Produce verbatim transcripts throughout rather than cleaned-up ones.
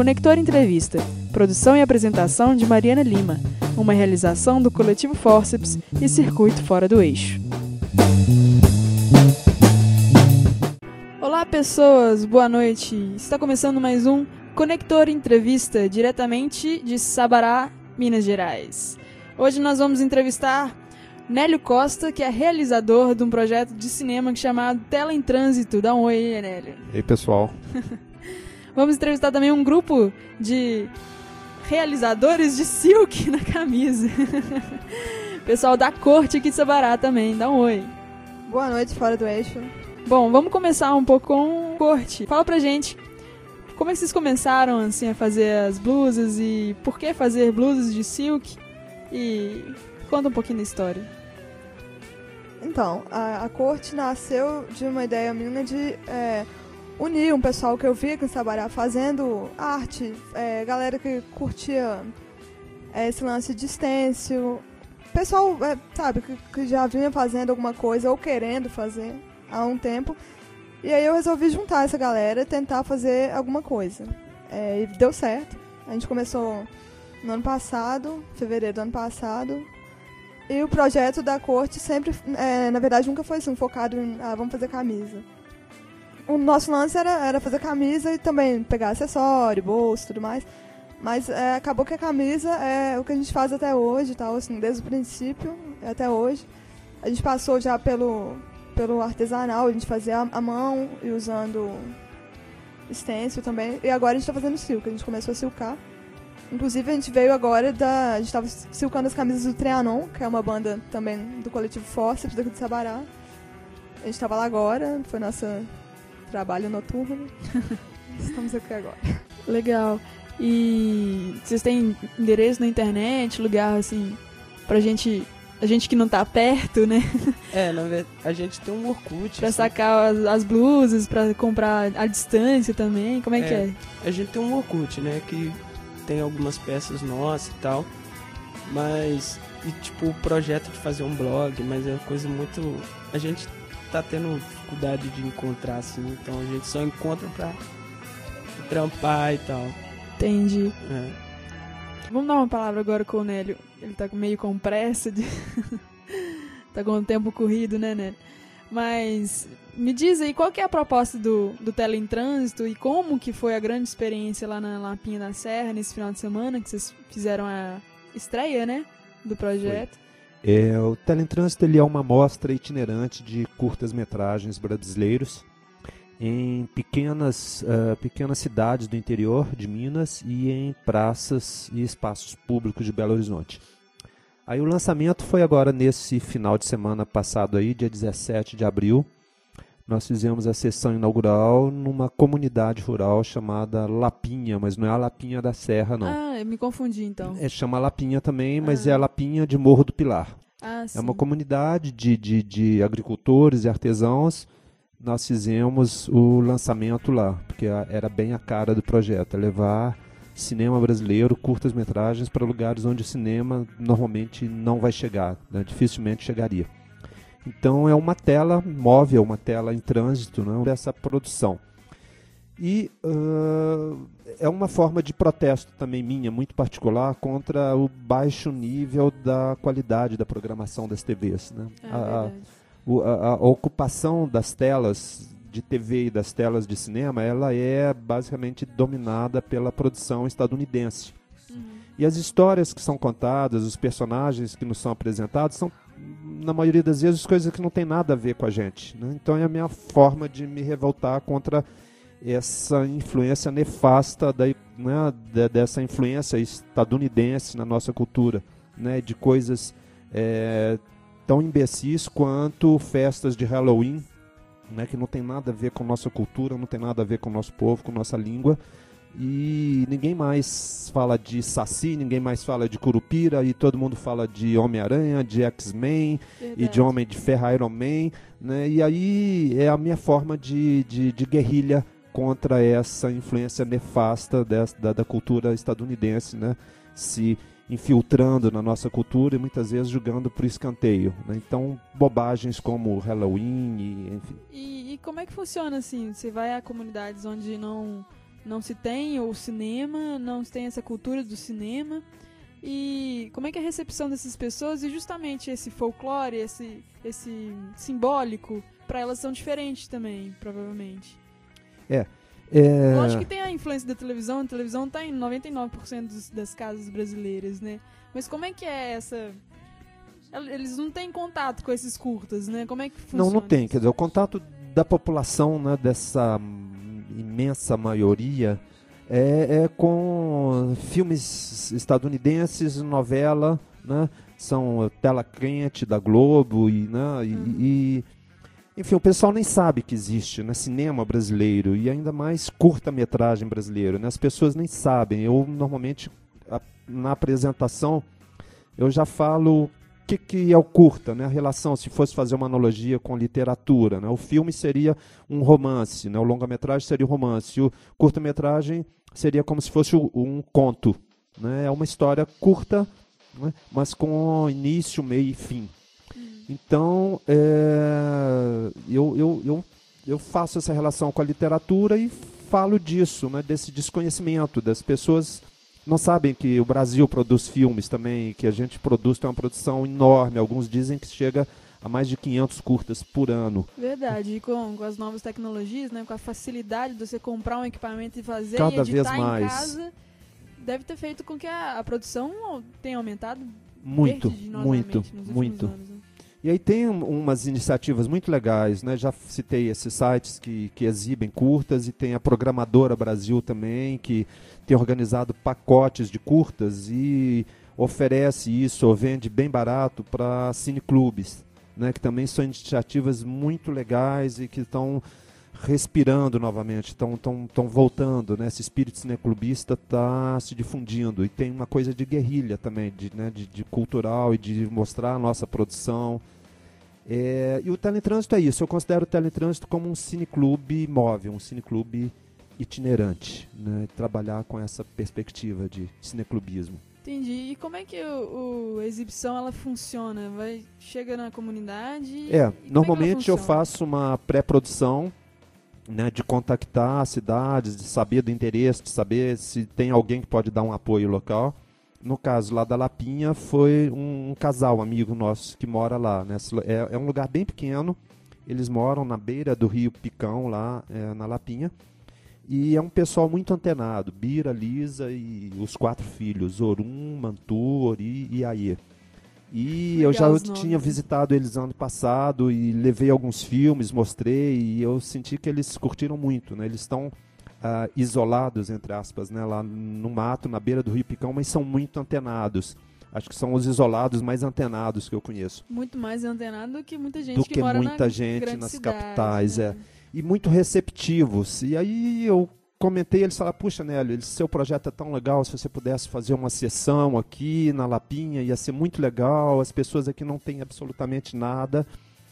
Conector Entrevista, produção e apresentação de Mariana Lima, uma realização do Coletivo Fórceps e Circuito Fora do Eixo. Olá pessoas, boa noite. Está começando mais um Conector Entrevista, diretamente de Sabará, Minas Gerais. Hoje nós vamos entrevistar Nélio Costa, que é realizador de um projeto de cinema chamado Tela em Trânsito. Dá um oi aí, Nélio. E aí, pessoal. Vamos entrevistar também um grupo de realizadores de silk na camisa. Pessoal da corte aqui de Sabará também. Dá um oi. Boa noite, Fora do Eixo. Bom, vamos começar um pouco com corte. Fala pra gente, como é que vocês começaram assim, a fazer as blusas e por que fazer blusas de silk? E conta um pouquinho da história. Então, a, a corte nasceu de uma ideia minha de é, unir um pessoal que eu via aqui em Sabará fazendo arte, é, galera que curtia é, esse lance de stencil, pessoal, é, sabe, que, que já vinha fazendo alguma coisa ou querendo fazer há um tempo. E aí eu resolvi juntar essa galera e tentar fazer alguma coisa. É, e deu certo. A gente começou no ano passado, fevereiro do ano passado. E o projeto da corte sempre, é, na verdade, nunca foi assim, focado em, ah, vamos fazer camisa. O nosso lance era, era fazer camisa e também pegar acessório, bolso e tudo mais. Mas é, acabou que a camisa é o que a gente faz até hoje, tal, assim, desde o princípio até hoje. A gente passou já pelo, pelo artesanal, a gente fazia a mão e usando stencil também. E agora a gente está fazendo silk, a gente começou a silcar. Inclusive, a gente veio agora da... A gente estava silcando as camisas do Trianon, que é uma banda também do coletivo Fórceps, daqui de Sabará. A gente estava lá agora, foi nosso trabalho noturno. Estamos aqui agora. Legal. E vocês têm endereço na internet, lugar, assim, pra gente... A gente que não tá perto, né? É, na verdade, a gente tem um Orkut. Pra assim. sacar as, as blusas, pra comprar à distância também. Como é, é que é? A gente tem um Orkut, né, que... tem algumas peças nossas e tal, mas, e tipo, o projeto de fazer um blog, mas é uma coisa muito, a gente tá tendo dificuldade de encontrar, assim, então a gente só encontra pra trampar e tal. Entendi. É. Vamos dar uma palavra agora com o Nélio, ele tá meio com pressa, de... tá com o tempo corrido, né, Nélio? Mas me diz aí, qual que é a proposta do, do Tela em Trânsito e como que foi a grande experiência lá na Lapinha da Serra nesse final de semana, que vocês fizeram a estreia, né, do projeto? É, o Tela em Trânsito ele é uma mostra itinerante de curtas-metragens brasileiros em pequenas, uh, pequenas cidades do interior de Minas e em praças e espaços públicos de Belo Horizonte. Aí o lançamento foi agora nesse final de semana passado aí, dia dezessete de abril. Nós fizemos a sessão inaugural numa comunidade rural chamada Lapinha, mas não é a Lapinha da Serra, não. Ah, eu me confundi então. É, chama Lapinha também, mas ah. é a Lapinha de Morro do Pilar. Ah, sim. É uma comunidade de, de, de agricultores e artesãos. Nós fizemos o lançamento lá, porque era bem a cara do projeto, é levar cinema brasileiro, curtas-metragens para lugares onde o cinema normalmente não vai chegar, né? Dificilmente chegaria. Então é uma tela móvel, uma tela em trânsito, né, dessa produção. E uh, é uma forma de protesto também minha, muito particular, contra o baixo nível da qualidade da programação das T Vs. Né? É a, a, a, a ocupação das telas de T V e das telas de cinema, ela é basicamente dominada pela produção estadunidense. Uhum. E as histórias que são contadas, os personagens que nos são apresentados, são, na maioria das vezes, coisas que não tem nada a ver com a gente. Né? Então é a minha forma de me revoltar contra essa influência nefasta, da, né, de, dessa influência estadunidense na nossa cultura, né, de coisas é, tão imbecis quanto festas de Halloween, né, que não tem nada a ver com nossa cultura, não tem nada a ver com o nosso povo, com nossa língua, e ninguém mais fala de Saci, ninguém mais fala de Curupira, e todo mundo fala de Homem-Aranha, de X-Men, e de Homem de Ferro, Iron Man, né, e aí é a minha forma de, de, de guerrilha contra essa influência nefasta dessa, da, da cultura estadunidense, né, se infiltrando na nossa cultura e muitas vezes jogando por escanteio, né? Então, bobagens como Halloween e enfim. E, e como é que funciona assim? Você vai a comunidades onde não não se tem o cinema, não se tem essa cultura do cinema. E como é que é a recepção dessas pessoas e justamente esse folclore, esse, esse simbólico, para elas são diferentes também, provavelmente. É. é... Lógico que tem a influência da televisão, a televisão está em noventa e nove por cento dos, das casas brasileiras, né? Mas como é que é essa... Eles não têm contato com esses curtas, né? Como é que funciona? Não, não tem. Quer dizer, o contato da população, né, dessa imensa maioria... É, é com filmes estadunidenses, novela, né? São tela quente da Globo e, né? e, uhum. e enfim, o pessoal nem sabe que existe, né? Cinema brasileiro e ainda mais curta-metragem brasileiro, né? As pessoas nem sabem. Eu normalmente a, na apresentação eu já falo o que, que é o curta, né? A relação, se fosse fazer uma analogia com literatura, né? O filme seria um romance, né? O longa-metragem seria um romance, o curta-metragem seria como se fosse um conto, né? É uma história curta, né? Mas com início, meio e fim. Então, é, eu, eu, eu, eu faço essa relação com a literatura e falo disso, né? Desse desconhecimento das pessoas. Não sabem que o Brasil produz filmes também, que a gente produz, tem uma produção enorme. Alguns dizem que chega a mais de quinhentos curtas por ano. Verdade, e com, com as novas tecnologias, né, com a facilidade de você comprar um equipamento e fazer Cada e editar vez mais. em casa, deve ter feito com que a, a produção tenha aumentado Muito, vertiginosamente muito, nos últimos muito. anos, né? E aí tem um, umas iniciativas muito legais, né? Já citei esses sites que, que exibem curtas e tem a Programadora Brasil também, que tem organizado pacotes de curtas e oferece isso ou vende bem barato para cineclubes, né? Que também são iniciativas muito legais e que estão respirando novamente, estão tão, tão voltando, né? Esse espírito cineclubista está se difundindo e tem uma coisa de guerrilha também, de, né? de, de cultural e de mostrar a nossa produção. É, e o Teletrânsito é isso, eu considero o Teletrânsito como um cineclube móvel, um cineclube itinerante, né? Trabalhar com essa perspectiva de cineclubismo. Entendi. E como é que o, o a exibição ela funciona? Vai, chega na comunidade? É, e normalmente é eu faço uma pré-produção, né, de contactar cidades, de saber do interesse, de saber se tem alguém que pode dar um apoio local. No caso lá da Lapinha, foi um, um casal, amigo nosso, que mora lá, né? É, é um lugar bem pequeno, eles moram na beira do rio Picão, lá é, na Lapinha. E é um pessoal muito antenado, Bira, Lisa e os quatro filhos, Orum, Mantu, Ori e Aie. E Legal, eu já os tinha nomes. visitado eles ano passado e levei alguns filmes, mostrei, e eu senti que eles curtiram muito, né? Eles estão ah, isolados, entre aspas, né? Lá no mato, na beira do rio Picão, mas são muito antenados. Acho que são os isolados mais antenados que eu conheço. Muito mais antenado do que muita gente Do que, que mora muita na gente grande nas cidade, capitais, né? é. E muito receptivos. E aí eu comentei, eles falaram, puxa, Nélio, seu projeto é tão legal, se você pudesse fazer uma sessão aqui na Lapinha, ia ser muito legal, as pessoas aqui não têm absolutamente nada.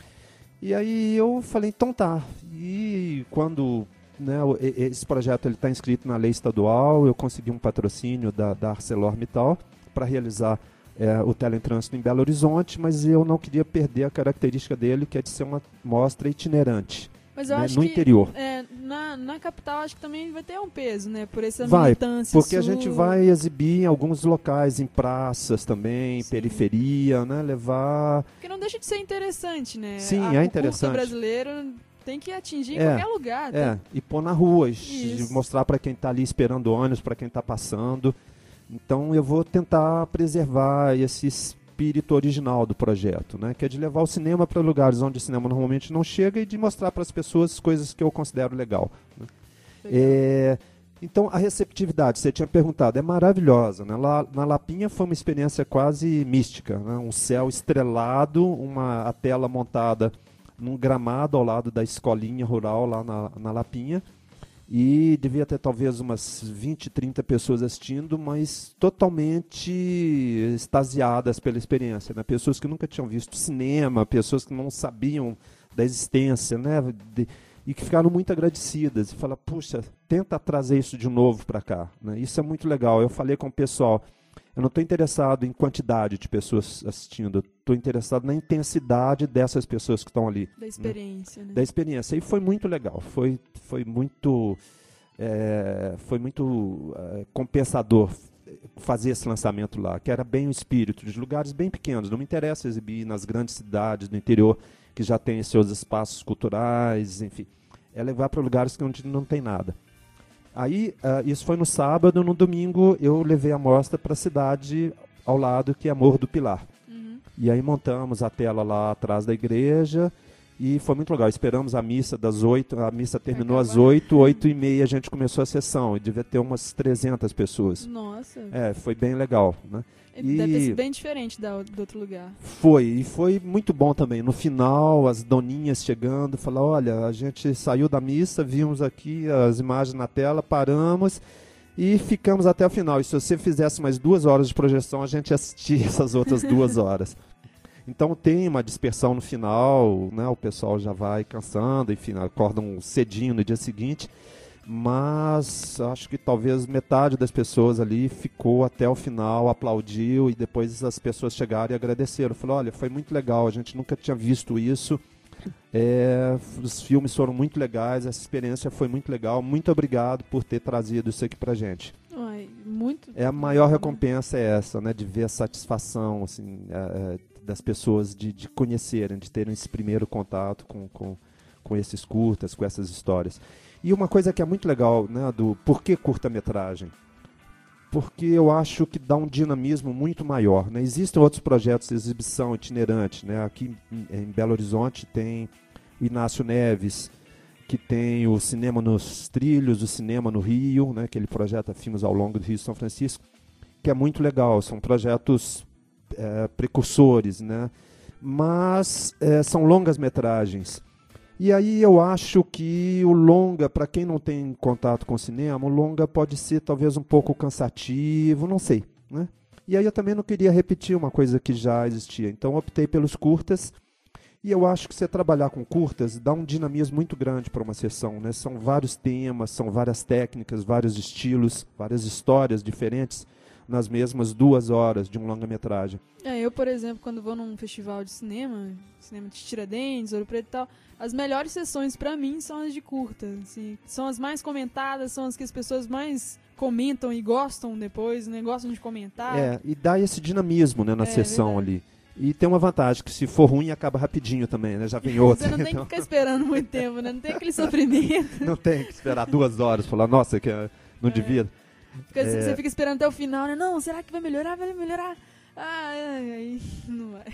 E aí eu falei, então tá. E quando, né, esse projeto está inscrito na lei estadual, eu consegui um patrocínio da, da ArcelorMittal para realizar é, o Teletrânsito em Belo Horizonte, mas eu não queria perder a característica dele, que é de ser uma mostra itinerante. Mas eu né, acho no que, interior. É, na, na capital acho que também vai ter um peso, né? Por essa Vai, militância porque a sua. gente vai exibir em alguns locais, em praças também, Sim. periferia, né? Levar... Porque não deixa de ser interessante, né? Sim, A- é o interessante. curta brasileiro tem que atingir em É, qualquer lugar. É, tá? e pôr na rua, e Isso. mostrar para quem está ali esperando ônibus, para quem está passando. Então eu vou tentar preservar esse espírito original do projeto, né? Que é de levar o cinema para lugares onde o cinema normalmente não chega e de mostrar para as pessoas coisas que eu considero legal. Né? Legal. É, então a receptividade, você tinha perguntado, é maravilhosa. Né? Lá na Lapinha foi uma experiência quase mística, né? Um céu estrelado, uma a tela montada num gramado ao lado da escolinha rural lá na, na Lapinha. E devia ter talvez umas vinte, trinta pessoas assistindo, mas totalmente extasiadas pela experiência. Né? Pessoas que nunca tinham visto cinema, pessoas que não sabiam da existência, né? De, e que ficaram muito agradecidas. E falaram, puxa, tenta trazer isso de novo para cá. Né? Isso é muito legal. Eu falei com o pessoal, eu não estou interessado em quantidade de pessoas assistindo, estou interessado na intensidade dessas pessoas que estão ali. Da experiência, né? Da experiência. E foi muito legal, foi, foi muito é, foi muito é, compensador fazer esse lançamento lá, que era bem o espírito, de lugares bem pequenos. Não me interessa exibir nas grandes cidades do interior, que já tem seus espaços culturais, enfim. É levar para lugares onde não tem nada. Aí, uh, isso foi no sábado. No domingo, eu levei a mostra para a cidade ao lado, que é Morro do Pilar. Uhum. E aí montamos a tela lá atrás da igreja. E foi muito legal. Esperamos a missa das oito. A missa terminou às oito, oito e meia a gente começou a sessão. E devia ter umas trezentas pessoas. Nossa. É, foi bem legal, né? E deve ter sido bem diferente da, do outro lugar. Foi, e foi muito bom também. No final, as doninhas chegando, falaram, olha, a gente saiu da missa, vimos aqui as imagens na tela, paramos e ficamos até o final. E se você fizesse mais duas horas de projeção, a gente assistia essas outras duas horas. Então tem uma dispersão no final, né? O pessoal já vai cansando, enfim, acordam cedinho no dia seguinte, mas acho que talvez metade das pessoas ali ficou até o final, aplaudiu, e depois as pessoas chegaram e agradeceram. Falaram, olha, foi muito legal, a gente nunca tinha visto isso, é, os filmes foram muito legais, essa experiência foi muito legal, muito obrigado por ter trazido isso aqui pra gente. Ai, muito é a maior recompensa é essa, né, de ver a satisfação, assim, é, das pessoas de, de conhecerem, de terem esse primeiro contato com, com, com esses curtas, com essas histórias. E uma coisa que é muito legal, né, do por que curta-metragem? Porque eu acho que dá um dinamismo muito maior, né? Existem outros projetos de exibição itinerante, né? Aqui em, em Belo Horizonte tem o Inácio Neves, que tem o Cinema nos Trilhos, o Cinema no Rio, né, que ele projeta filmes ao longo do Rio São Francisco, que é muito legal, são projetos é, precursores, né, mas é, são longas metragens. E aí eu acho que o longa, para quem não tem contato com o cinema, o longa pode ser talvez um pouco cansativo, não sei, né? E aí eu também não queria repetir uma coisa que já existia, então optei pelos curtas. E eu acho que você trabalhar com curtas dá um dinamismo muito grande para uma sessão, né? São vários temas, são várias técnicas, vários estilos, várias histórias diferentes nas mesmas duas horas de um longa-metragem. É, eu, por exemplo, quando vou num festival de cinema, cinema de Tiradentes, Ouro Preto e tal, as melhores sessões para mim são as de curta, assim, são as mais comentadas, são as que as pessoas mais comentam e gostam depois, né? Gostam de comentar. É, e dá esse dinamismo, né, na é, sessão verdade. ali. E tem uma vantagem, que se for ruim, acaba rapidinho também, né? Já vem outra. Você não tem então... que ficar esperando muito tempo, né? Não tem aquele sofrimento. Não tem que esperar duas horas, falar, nossa, que não é. devia. Porque é... você fica esperando até o final, né? Não, será que vai melhorar? Vai melhorar? Ah, aí não vai.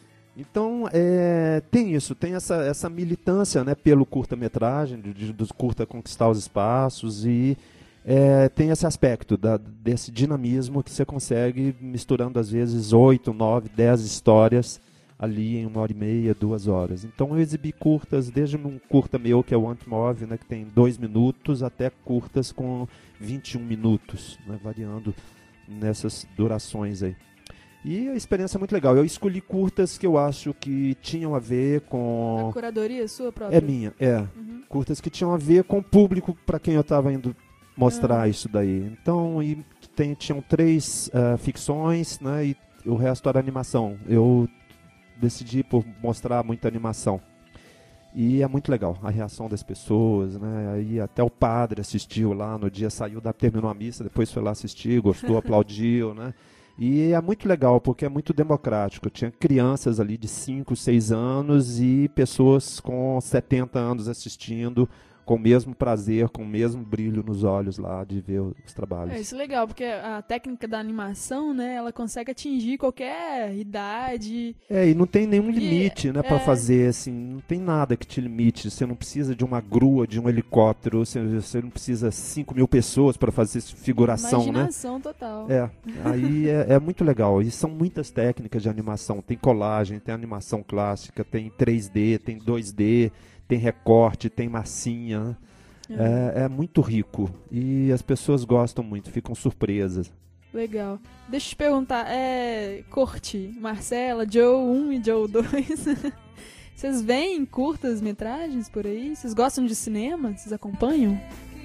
Então, é, tem isso, tem essa, essa militância, né, pelo curta-metragem, de, de, dos curta conquistar os espaços, e é, tem esse aspecto da, desse dinamismo que você consegue misturando, às vezes, oito, nove, dez histórias ali em uma hora e meia, duas horas. Então eu exibi curtas, desde um curta meu, que é o Antmove, né, que tem dois minutos, até curtas com vinte e um minutos, né, variando nessas durações aí. E a experiência é muito legal. Eu escolhi curtas que eu acho que tinham a ver com... A curadoria sua própria? É minha, é. Uhum. Curtas que tinham a ver com o público para quem eu estava indo mostrar ah. isso daí. Então, e tem, tinham três uh, ficções, né, e o resto era animação. Eu decidi por mostrar muita animação. E é muito legal a reação das pessoas, né? Aí até o padre assistiu lá no dia, saiu da, terminou a missa, depois foi lá assistir, gostou, aplaudiu, né? E é muito legal, porque é muito democrático. Tinha crianças ali de cinco, seis anos e pessoas com setenta anos assistindo, com o mesmo prazer, com o mesmo brilho nos olhos lá de ver os trabalhos. É, isso é legal, porque a técnica da animação, né, ela consegue atingir qualquer idade. É, e não tem nenhum limite, e, né, é... para fazer, assim, não tem nada que te limite. Você não precisa de uma grua, de um helicóptero, você, você não precisa de cinco mil pessoas para fazer figuração, Imaginação, né? total. É, aí é, é muito legal. E são muitas técnicas de animação. Tem colagem, tem animação clássica, tem três D, tem dois D, tem recorte, tem massinha, né? é. É, é muito rico e as pessoas gostam muito, ficam surpresas. Legal. Deixa eu te perguntar, é, Corte, Marcela, Joe um e Joe dois, vocês veem curtas metragens por aí? Vocês gostam de cinema? Vocês acompanham?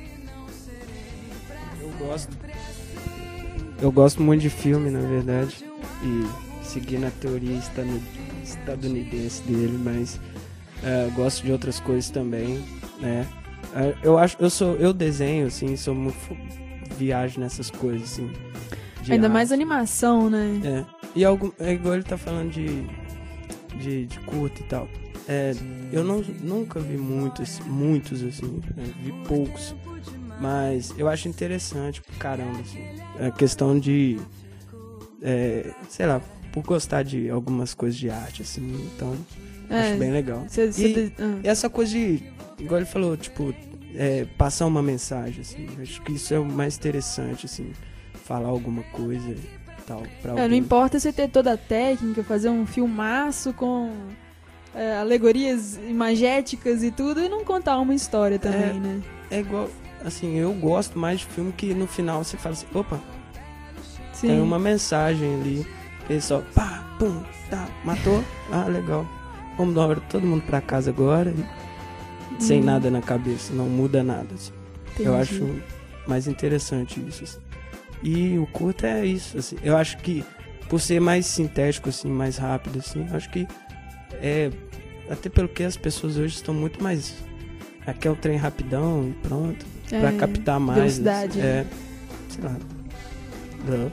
Eu gosto. Eu gosto muito de filme, na verdade, e seguindo a teoria estadunidense dele, mas Uh, gosto de outras coisas também, né? Eu acho, eu sou, eu desenho, assim, sou muito viajo nessas coisas, assim. Ainda arte. mais animação, né? É. E algum, é igual ele tá falando de, de, de curta e tal. É, eu não, nunca vi muitos, muitos, assim, né? Vi poucos. Mas eu acho interessante, caramba, assim, a questão de, é, sei lá, por gostar de algumas coisas de arte, assim, então É, acho bem legal. Cê, cê E, de... ah. e essa coisa de, igual ele falou, tipo, é, passar uma mensagem, assim, acho que isso é o mais interessante, assim, falar alguma coisa e tal, pra É, alguém. não importa você ter toda a técnica, fazer um filmaço com é, alegorias imagéticas e tudo, e não contar uma história também, É. né? É igual, assim, eu gosto mais de filme que no final você fala assim, opa, Sim. tem uma mensagem ali, ele só, pá, pum, tá, matou, ah, legal, vamos dar hora todo mundo pra casa agora, e sem Hum. nada na cabeça, não muda nada, assim. Eu Entendi. acho mais interessante isso, assim. E o curto é isso, assim, eu acho que por ser mais sintético, assim, mais rápido, assim, eu acho que é, até pelo que as pessoas hoje estão muito mais, aqui é o trem rapidão e pronto, É, pra captar mais, velocidade, assim, né? é, sei lá, Não.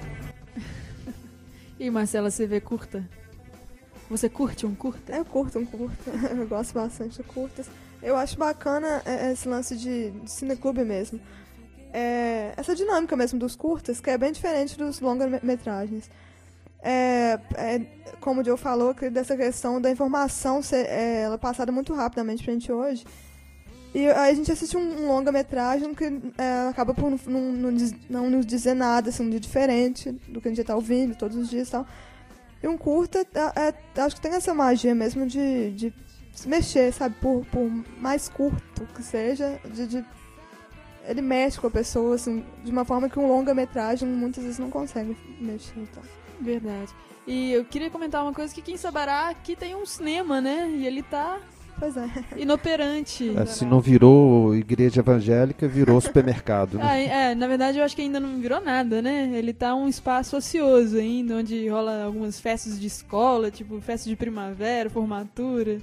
E Marcela, você vê curta? Você curte um curta? Eu curto um curta, eu gosto bastante de curtas. Eu acho bacana é, esse lance de, de cineclube mesmo. É, essa dinâmica mesmo dos curtas, que é bem diferente dos longa-metragens. É, é, como o Joe falou, que dessa questão da informação ser, é, ela é passada muito rapidamente pra gente hoje. E aí a gente assiste um, um longa-metragem que é, acaba por não, não, não, diz- não nos dizer nada assim, de diferente do que a gente já tá ouvindo todos os dias e tal. E um curta, é, é, acho que tem essa magia mesmo de, de se mexer, sabe? Por, por mais curto que seja, de, de- ele mexe com a pessoa, assim, de uma forma que um longa-metragem muitas vezes não consegue mexer. Então. Verdade. E eu queria comentar uma coisa, que aqui em Sabará aqui tem um cinema, né? E ele tá Pois é. inoperante. É, se não virou igreja evangélica, virou supermercado, né? Ah, é, na verdade eu acho que ainda não virou nada, né? Ele tá um espaço ocioso ainda, onde rola algumas festas de escola, tipo festa de primavera, formatura.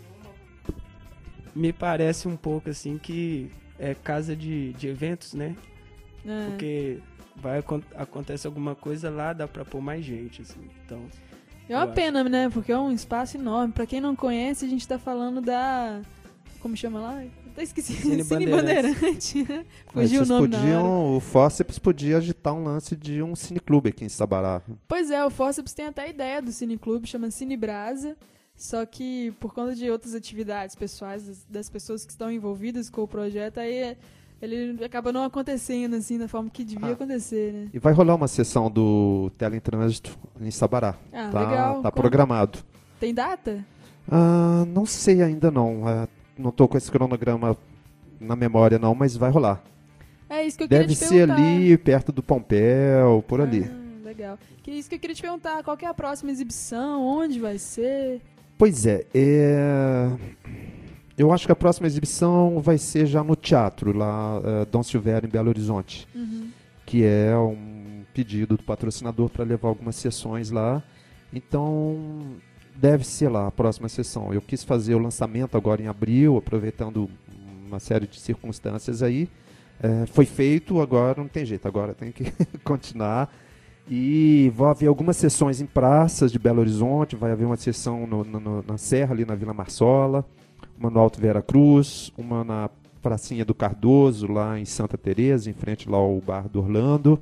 Me parece um pouco assim que é casa de, de eventos, né? É. Porque vai acon- acontece alguma coisa lá, dá pra pôr mais gente, assim. Então, É uma eu pena, né? Porque é um espaço enorme. Pra quem não conhece, a gente tá falando da... Como chama lá? Até esqueci. Cine Cine Bandeirantes. Bandeirante. Mas Fugiu o vocês nome na hora. podiam, o Fósseps podia agitar um lance de um cineclube aqui em Sabará. Pois é, o Forceps tem até a ideia do cineclube, chama Cine Brasa, só que por conta de outras atividades pessoais das, das pessoas que estão envolvidas com o projeto, aí é- ele acaba não acontecendo assim da forma que devia Ah. acontecer, né? E vai rolar uma sessão do Tela em Trânsito em Sabará. Ah, tá legal. tá Como? programado. Tem data? Ah, não sei ainda não. Ah, não tô com esse cronograma na memória não, mas vai rolar. É isso que eu Deve queria te ser perguntar. ali perto do Pompéu, por ali. Ah, legal. Que isso que eu queria te perguntar, qual que é a próxima exibição? Onde vai ser? Pois é, é, eu acho que a próxima exibição vai ser já no teatro, lá, eh, Dom Silvério, em Belo Horizonte, Uhum. que é um pedido do patrocinador para levar algumas sessões lá. Então, deve ser lá a próxima sessão. Eu quis fazer o lançamento agora em abril, aproveitando uma série de circunstâncias aí. Eh, foi feito, agora não tem jeito, agora tem que continuar. E vai haver algumas sessões em praças de Belo Horizonte, vai haver uma sessão no- no- no- na Serra, ali na Vila Marsola, uma no Alto Vera Cruz, uma na Pracinha do Cardoso, lá em Santa Teresa, em frente lá ao bar do Orlando.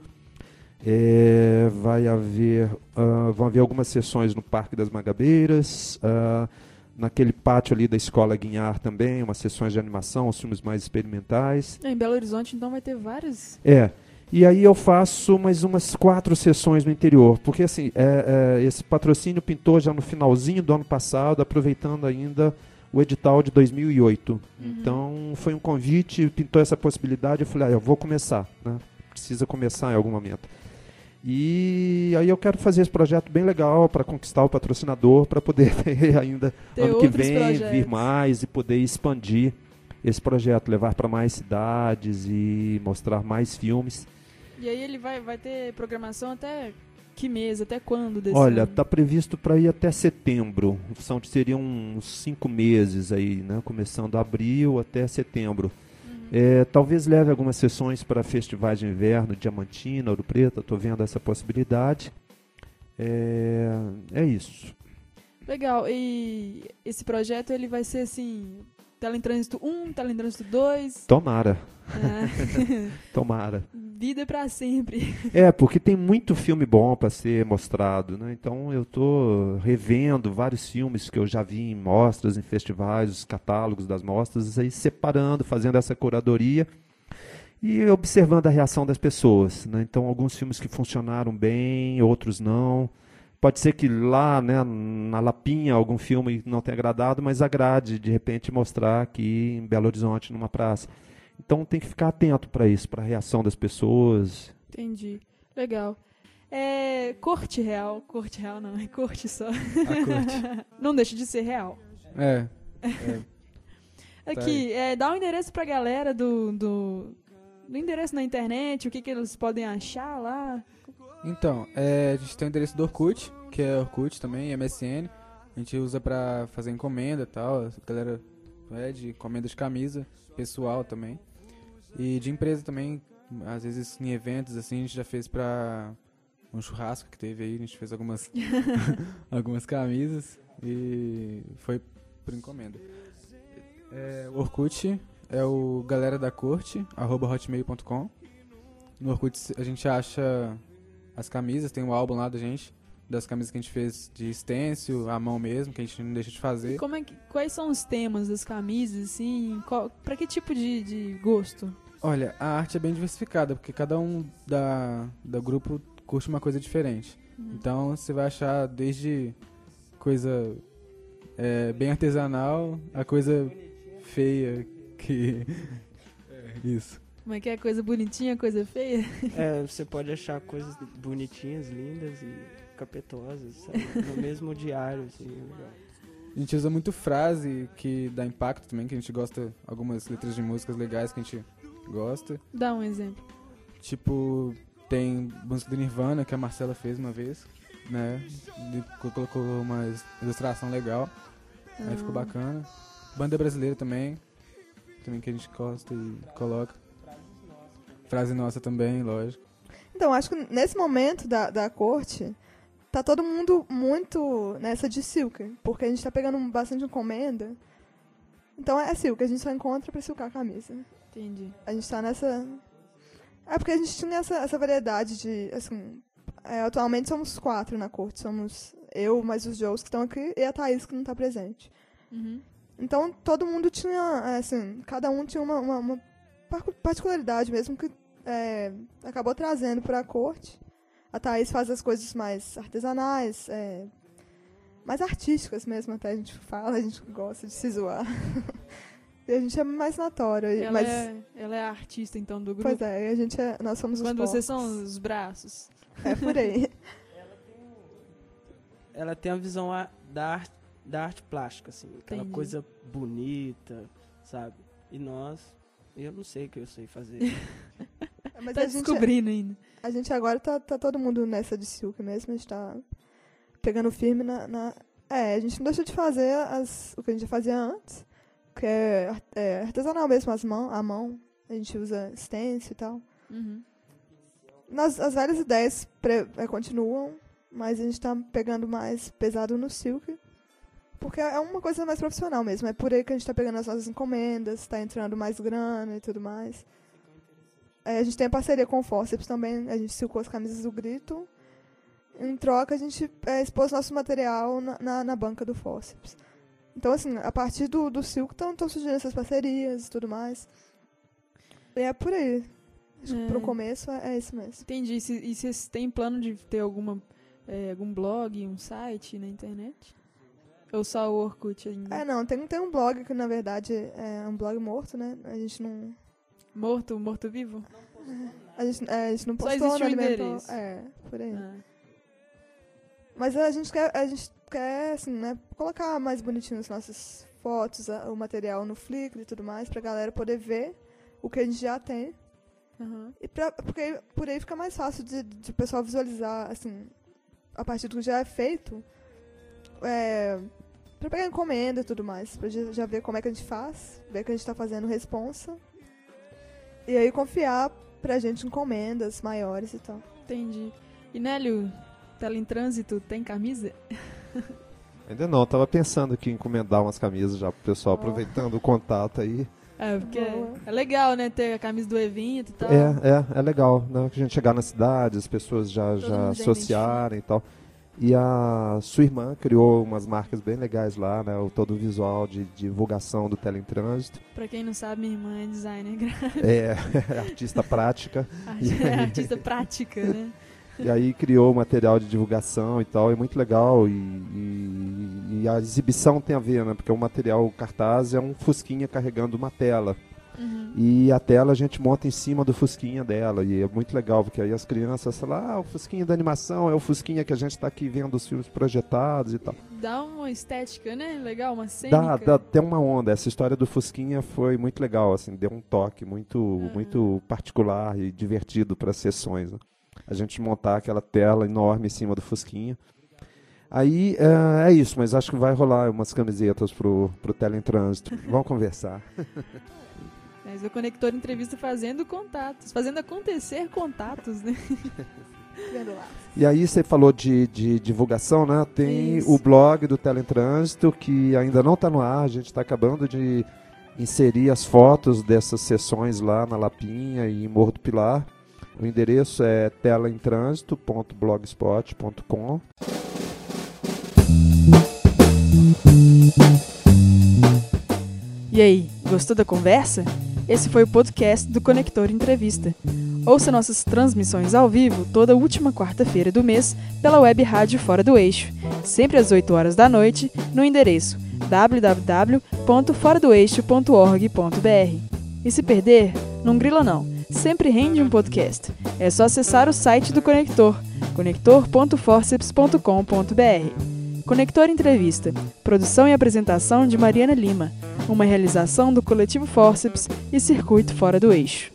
É, vai haver, ah, vão haver algumas sessões no Parque das Magabeiras, ah, naquele pátio ali da Escola Guinhar também, umas sessões de animação, os filmes mais experimentais. É, em Belo Horizonte, então, vai ter várias... É, e aí eu faço mais umas quatro sessões no interior, porque assim, é, é, esse patrocínio pintou já no finalzinho do ano passado, aproveitando ainda o edital de dois mil e oito. Uhum. Então foi um convite, pintou essa possibilidade, eu falei, ah, eu vou começar, né? Precisa começar em algum momento. E aí eu quero fazer esse projeto bem legal para conquistar o patrocinador, para poder ter ainda Ter ano que outros vem projetos. vir mais e poder expandir esse projeto, levar para mais cidades e mostrar mais filmes. E aí ele vai, vai ter programação até que mês, até quando desse Olha, ano? está previsto para ir até setembro. São, seriam uns cinco meses aí, né? Começando abril até setembro. Uhum. É, talvez leve algumas sessões para festivais de inverno, Diamantina, Ouro Preto, estou vendo essa possibilidade. É, é isso. Legal, e esse projeto ele vai ser assim, Teletrânsito um, Teletrânsito dois? Tomara. É. Tomara. Vida pra sempre. É, porque tem muito filme bom para ser mostrado, né? Então eu estou revendo vários filmes que eu já vi em mostras, em festivais, os catálogos das mostras, aí separando, fazendo essa curadoria e observando a reação das pessoas, né? Então alguns filmes que funcionaram bem, outros não. Pode ser que lá, né, na Lapinha, algum filme não tenha agradado, mas agrade, de repente, mostrar aqui em Belo Horizonte, numa praça. Então tem que ficar atento para isso, para a reação das pessoas. Entendi. Legal. É, corte real. Corte real não, é corte só. A corte. Não deixa de ser real. É. é. Aqui, Tá é, dá um endereço pra galera do, do, do endereço na internet, o que, que eles podem achar lá. Então, é, a gente tem o endereço do Orkut, que é Orkut também, M S N. A gente usa pra fazer encomenda e tal. A galera pede encomenda de camisa, pessoal também. E de empresa também, às vezes em eventos assim, a gente já fez pra um churrasco que teve aí, a gente fez algumas, algumas camisas e foi por encomenda. É, o Orkut é o galera da corte, arroba hotmail ponto com. No Orkut a gente acha as camisas, tem um álbum lá da gente, das camisas que a gente fez de stencil, à mão mesmo, que a gente não deixa de fazer. E como é que, quais são os temas das camisas, assim? Qual, pra que tipo de, de gosto? Olha, a arte é bem diversificada, porque cada um da, da grupo curte uma coisa diferente. Uhum. Então você vai achar desde coisa é, bem artesanal a coisa feia que... é, isso. Como é que é? Coisa bonitinha, coisa feia? É, você pode achar coisas bonitinhas, lindas e capetosas, sabe? No mesmo diário, assim, é legal. A gente usa muito frase que dá impacto também, que a gente gosta, algumas letras de músicas legais que a gente gosta. Dá um exemplo. Tipo, tem música do Nirvana que a Marcela fez uma vez, né? Ele colocou uma ilustração legal, Ah. aí ficou bacana. Banda brasileira também, também que a gente gosta e coloca. Frase nossa também, lógico. Então, acho que nesse momento da, da corte, tá todo mundo muito nessa de silk, porque a gente tá pegando bastante encomenda. Então é silk, a gente só encontra pra silcar a camisa. Entendi. A gente tá nessa... É porque a gente tinha essa, essa variedade de, assim... É, atualmente somos quatro na corte, somos eu, mais os Joes que estão aqui, e a Thaís que não tá presente. Uhum. Então todo mundo tinha, assim, cada um tinha uma, uma, uma particularidade mesmo que é, acabou trazendo para a corte. A Thaís faz as coisas mais artesanais, é, mais artísticas mesmo, até a gente fala, a gente gosta de se zoar. E a gente é mais notório. Ela, mas, é, ela é a artista, então, do grupo? pois é, a gente é, nós somos os Quando vocês porcos. são os braços. É por aí. Ela tem a visão a- da, arte, da arte plástica, assim, aquela Entendi. coisa bonita, sabe? E nós, eu não sei o que eu sei fazer. Mas Tá a gente, descobrindo ainda. a gente agora tá, tá todo mundo nessa de silk mesmo, a gente tá pegando firme na... na- é, a gente não deixa de fazer as, o que a gente fazia antes, que é, ar- é artesanal mesmo, as mão, a mão. A gente usa stencil e tal. Uhum. Nas, as várias ideias pre, é, continuam, mas a gente tá pegando mais pesado no silk, porque é uma coisa mais profissional mesmo. É por aí que a gente tá pegando as nossas encomendas, tá entrando mais grana e tudo mais. É, a gente tem a parceria com o Forceps também, a gente silcou as camisas do Grito. Em troca, a gente é, expôs nosso material na, na, na banca do Forceps. Então, assim, a partir do, do silk estão surgindo essas parcerias e tudo mais. E é por aí. Acho que É. pro começo é, é isso mesmo. Entendi. E se- E vocês têm plano de ter alguma, é, algum blog, um site na internet? Ou só o Orkut ainda? É, não, tem, tem um blog que, na verdade, é um blog morto, né? A gente não... Morto, morto-vivo? A gente, é, a gente não Só postou, existe não o alimentou. endereço. É, por aí. Ah. Mas a gente quer, a gente quer, assim, né, colocar mais bonitinho as nossas fotos, a- o material no Flickr e tudo mais, pra galera poder ver o que a gente já tem. Aham. E pra, porque aí- por aí fica mais fácil de, de o pessoal visualizar, assim, a partir do que já é feito, é, pra pegar encomenda e tudo mais, pra já, já ver como é que a gente faz, ver que a gente tá fazendo responsa, e aí confiar pra gente encomendas maiores e tal. Entendi. E Nélio, Tela em Trânsito tem camisa? Ainda não, tava pensando aqui em encomendar umas camisas já pro pessoal, Oh. aproveitando o contato aí. É, porque Boa. é legal, né, ter a camisa do evento e tal. É, é, é legal, né? Que a gente chegar na cidade, as pessoas já, Todo já mundo já associarem e tal. E a sua irmã criou umas marcas bem legais lá, né? O todo o visual de divulgação do Tela em Trânsito. Pra quem não sabe, minha irmã é designer gráfica, É, artista prática. é artista prática, né? E aí criou o material de divulgação e tal, é muito legal. E, e, e a exibição tem a ver, né? Porque o material cartaz é um fusquinha carregando uma tela. Uhum. E a tela a gente monta em cima do fusquinha dela. E é muito legal, porque aí as crianças falam, ah, o fusquinha da animação é o fusquinha que a gente está aqui vendo os filmes projetados e tal. Dá uma estética, né? Legal, uma cênica. Dá, dá, tem uma onda. Essa história do fusquinha foi muito legal, assim, deu um toque muito, Uhum. muito particular e divertido para as sessões, né? A gente montar aquela tela enorme em cima do fusquinha. Aí é, é isso, mas acho que vai rolar umas camisetas pro, pro Tela em Trânsito. Vamos conversar. Mas o Conector Entrevista fazendo contatos, fazendo acontecer contatos, né? Vendo lá. E aí você falou de, de divulgação, né? Tem Isso. o blog do Tela em Trânsito, que ainda não está no ar, a gente está acabando de inserir as fotos dessas sessões lá na Lapinha e em Morro do Pilar. O endereço é tela em trânsito ponto blogspot ponto com. E aí, gostou da conversa? Esse foi o podcast do Conector Entrevista. Ouça nossas transmissões ao vivo toda última quarta-feira do mês pela web rádio Fora do Eixo, sempre às oito horas da noite, no endereço w w w ponto fora do eixo ponto org ponto b r. E se perder, não grila não. Sempre rende um podcast. É só acessar o site do Conector, conector ponto forceps ponto com ponto b r. Conector Entrevista. Produção e apresentação de Mariana Lima. Uma realização do Coletivo Forceps e Circuito Fora do Eixo.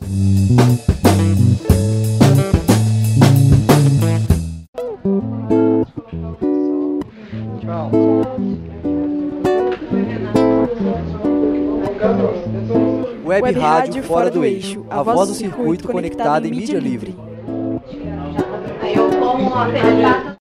Web, Web Rádio Fora do Eixo, a voz do circuito conectada em mídia livre. Aí eu como uma